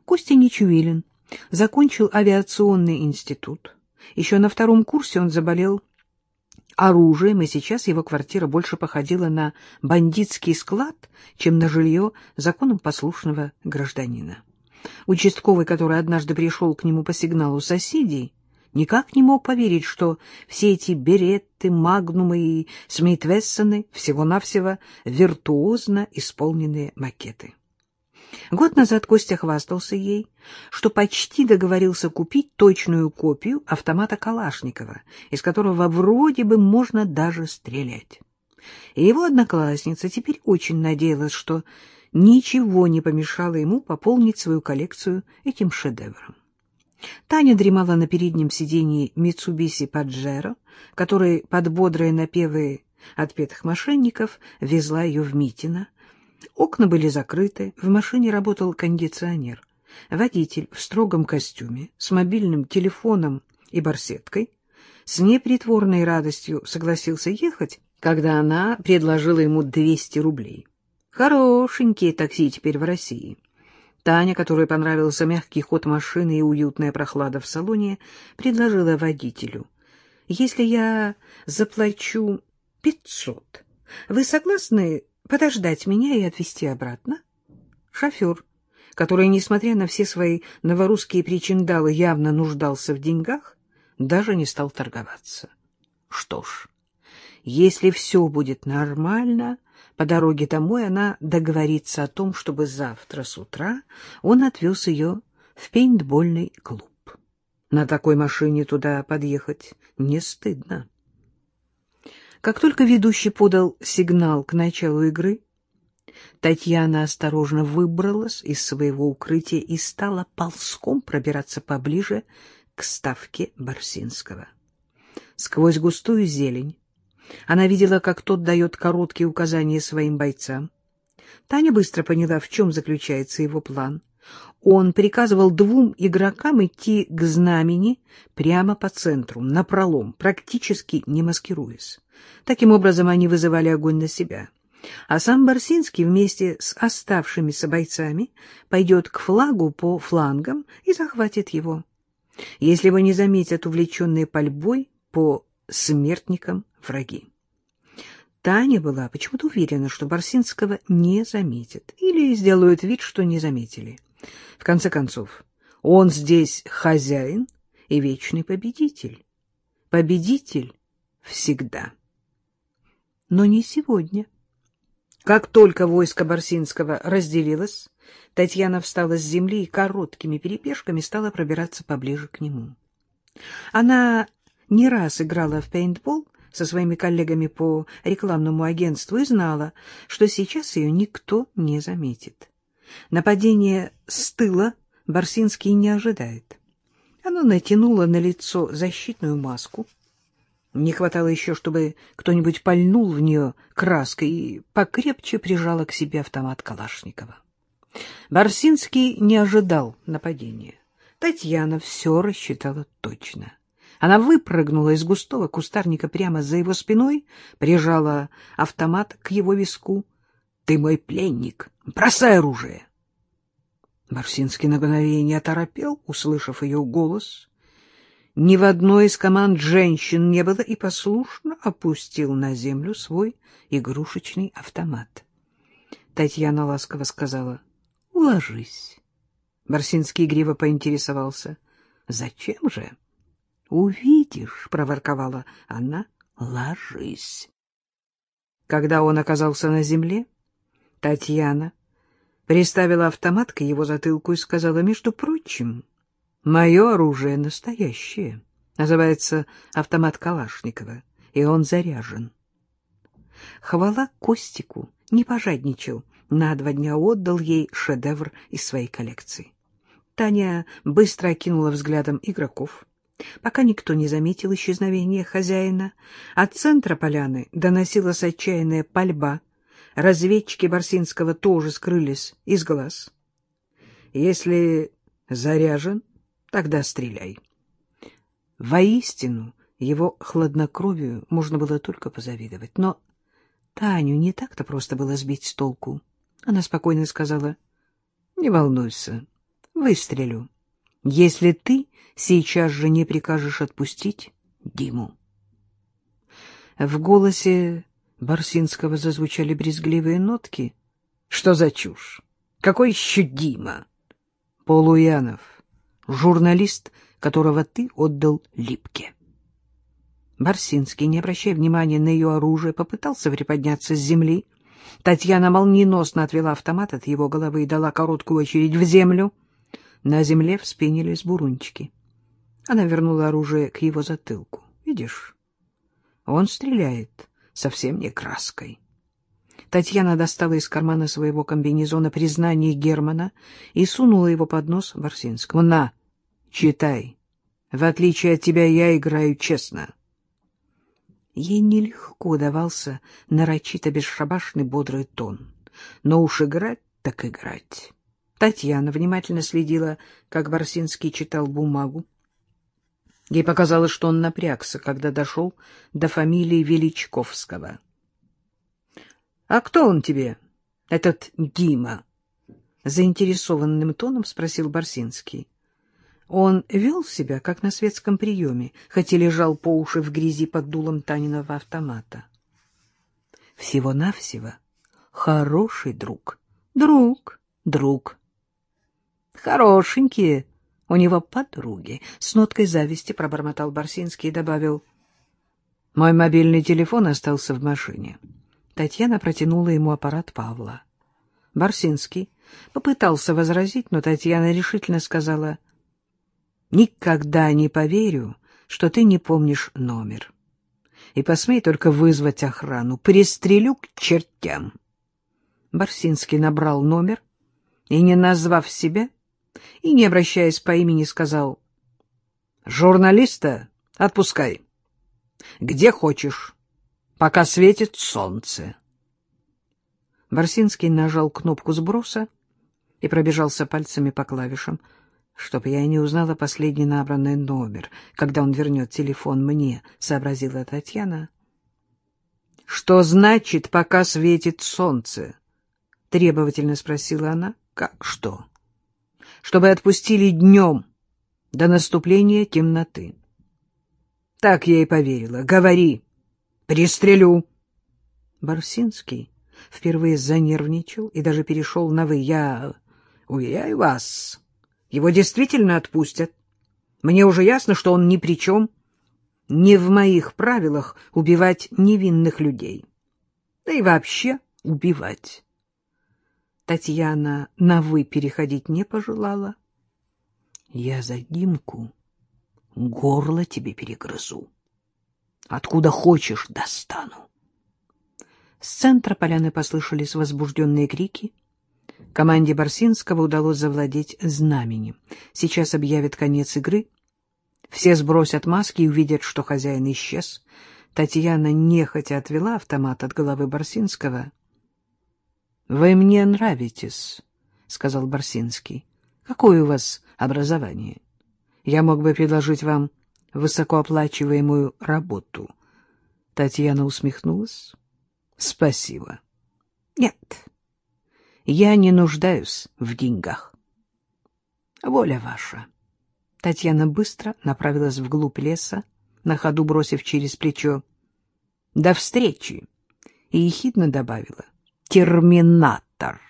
Костя Нечуилин закончил авиационный институт. Еще на 2-м курсе он заболел оружием, и сейчас его квартира больше походила на бандитский склад, чем на жилье законопослушного гражданина. Участковый, который однажды пришел к нему по сигналу соседей, никак не мог поверить, что все эти беретты, магнумы и смит-вессоны всего-навсего виртуозно исполненные макеты. Год назад Костя хвастался ей, что почти договорился купить точную копию автомата Калашникова, из которого вроде бы можно даже стрелять. И его одноклассница теперь очень надеялась, что ничего не помешало ему пополнить свою коллекцию этим шедевром. Таня дремала на переднем сиденье Митсубиси Паджеро, который под бодрые напевы отпетых мошенников везла ее в Митино. Окна были закрыты, в машине работал кондиционер. Водитель в строгом костюме, с мобильным телефоном и барсеткой, с непритворной радостью согласился ехать, когда она предложила ему 200 рублей. Хорошенькие такси теперь в России. Таня, которой понравился мягкий ход машины и уютная прохлада в салоне, предложила водителю: «Если я заплачу 500, вы согласны подождать меня и отвезти обратно?» Шофер, который, несмотря на все свои новорусские причиндалы, явно нуждался в деньгах, даже не стал торговаться. Что ж, если все будет нормально, по дороге домой она договорится о том, чтобы завтра с утра он отвез ее в пейнтбольный клуб. На такой машине туда подъехать не стыдно. Как только ведущий подал сигнал к началу игры, Татьяна осторожно выбралась из своего укрытия и стала ползком пробираться поближе к ставке Барсинского. Сквозь густую зелень она видела, как тот дает короткие указания своим бойцам. Таня быстро поняла, в чем заключается его план. Он приказывал 2 игрокам идти к знамени прямо по центру, напролом, практически не маскируясь. Таким образом, они вызывали огонь на себя. А сам Барсинский вместе с оставшимися бойцами пойдет к флагу по флангам и захватит его. Если его не заметят увлеченные пальбой по смертникам враги. Таня была почему-то уверена, что Барсинского не заметят или сделают вид, что не заметили. В конце концов, он здесь хозяин и вечный победитель. Победитель всегда. Но не сегодня. Как только войско Барсинского разделилось, Татьяна встала с земли и короткими перебежками стала пробираться поближе к нему. Она не раз играла в пейнтбол со своими коллегами по рекламному агентству и знала, что сейчас ее никто не заметит. Нападение с тыла Барсинский не ожидает. Она натянула на лицо защитную маску. Не хватало еще, чтобы кто-нибудь пальнул в нее краской, и покрепче прижала к себе автомат Калашникова. Барсинский не ожидал нападения. Татьяна все рассчитала точно. Она выпрыгнула из густого кустарника прямо за его спиной, прижала автомат к его виску. — Ты мой пленник! Бросай оружие! Барсинский на мгновение оторопел, услышав ее голос. Ни в одной из команд женщин не было, и послушно опустил на землю свой игрушечный автомат. Татьяна ласково сказала: — Уложись. Барсинский игриво поинтересовался: — Зачем же? — Увидишь, — проворковала она, — ложись. Когда он оказался на земле, Татьяна приставила автомат к его затылку и сказала: — Между прочим, мое оружие настоящее. Называется автомат Калашникова, и он заряжен. Хвала Костику, не пожадничал, на 2 дня отдал ей шедевр из своей коллекции. Таня быстро окинула взглядом игроков. Пока никто не заметил исчезновения хозяина, от центра поляны доносилась отчаянная пальба. Разведчики Барсинского тоже скрылись из глаз. Если заряжен, тогда стреляй. Воистину, его хладнокровию можно было только позавидовать. Но Таню не так-то просто было сбить с толку. Она спокойно сказала: — Не волнуйся, выстрелю, если ты сейчас же не прикажешь отпустить Диму. В голосе Барсинского зазвучали брезгливые нотки. — Что за чушь? Какой еще Дима? — Полуянов, журналист, которого ты отдал Липке. Барсинский, не обращая внимания на ее оружие, попытался приподняться с земли. Татьяна молниеносно отвела автомат от его головы и дала короткую очередь в землю. На земле вспенились бурунчики. Она вернула оружие к его затылку. — Видишь, он стреляет совсем не краской. Татьяна достала из кармана своего комбинезона признание Германа и сунула его под нос Барсинскому. — На, читай. В отличие от тебя я играю честно. Ей нелегко давался нарочито бесшабашный бодрый тон. Но уж играть так играть. Татьяна внимательно следила, как Барсинский читал бумагу. Ей показалось, что он напрягся, когда дошел до фамилии Величковского. — А кто он тебе, этот Дима? — заинтересованным тоном спросил Барсинский. Он вел себя, как на светском приеме, хоть и лежал по уши в грязи под дулом Таниного автомата. Всего-навсего хороший друг. Друг. Хорошенькие у него подруги. С ноткой зависти пробормотал Барсинский и добавил: мой мобильный телефон остался в машине. Татьяна протянула ему аппарат Павла. Барсинский попытался возразить, но Татьяна решительно сказала: никогда не поверю, что ты не помнишь номер. И посмей только вызвать охрану. Пристрелю к чертям. Барсинский набрал номер и, не назвав себя, и, не обращаясь по имени, сказал: журналиста отпускай. Где хочешь, пока светит солнце. Барсинский нажал кнопку сброса и пробежался пальцами по клавишам. Чтоб я не узнала последний набранный номер, когда он вернет телефон мне, — сообразила Татьяна. — Что значит, пока светит солнце? — требовательно спросила она. — Как что? — Чтобы отпустили днем до наступления темноты. — Так я и поверила. Говори. Пристрелю. Барсинский впервые занервничал и даже перешел на «вы». Я уверяю вас, его действительно отпустят. Мне уже ясно, что он ни при чем. Не в моих правилах убивать невинных людей. Да и вообще убивать. Татьяна на «вы» переходить не пожелала. Я за Димку горло тебе перегрызу. Откуда хочешь достану. С центра поляны послышались возбужденные крики. Команде Барсинского удалось завладеть знаменем. Сейчас объявят конец игры. Все сбросят маски и увидят, что хозяин исчез. Татьяна нехотя отвела автомат от головы Барсинского. — Вы мне нравитесь, — сказал Барсинский. — Какое у вас образование? Я мог бы предложить вам высокооплачиваемую работу. Татьяна усмехнулась. — Спасибо. — Нет. Я не нуждаюсь в деньгах. Воля ваша. Татьяна быстро направилась вглубь леса, на ходу бросив через плечо: до встречи, и ехидно добавила: терминатор.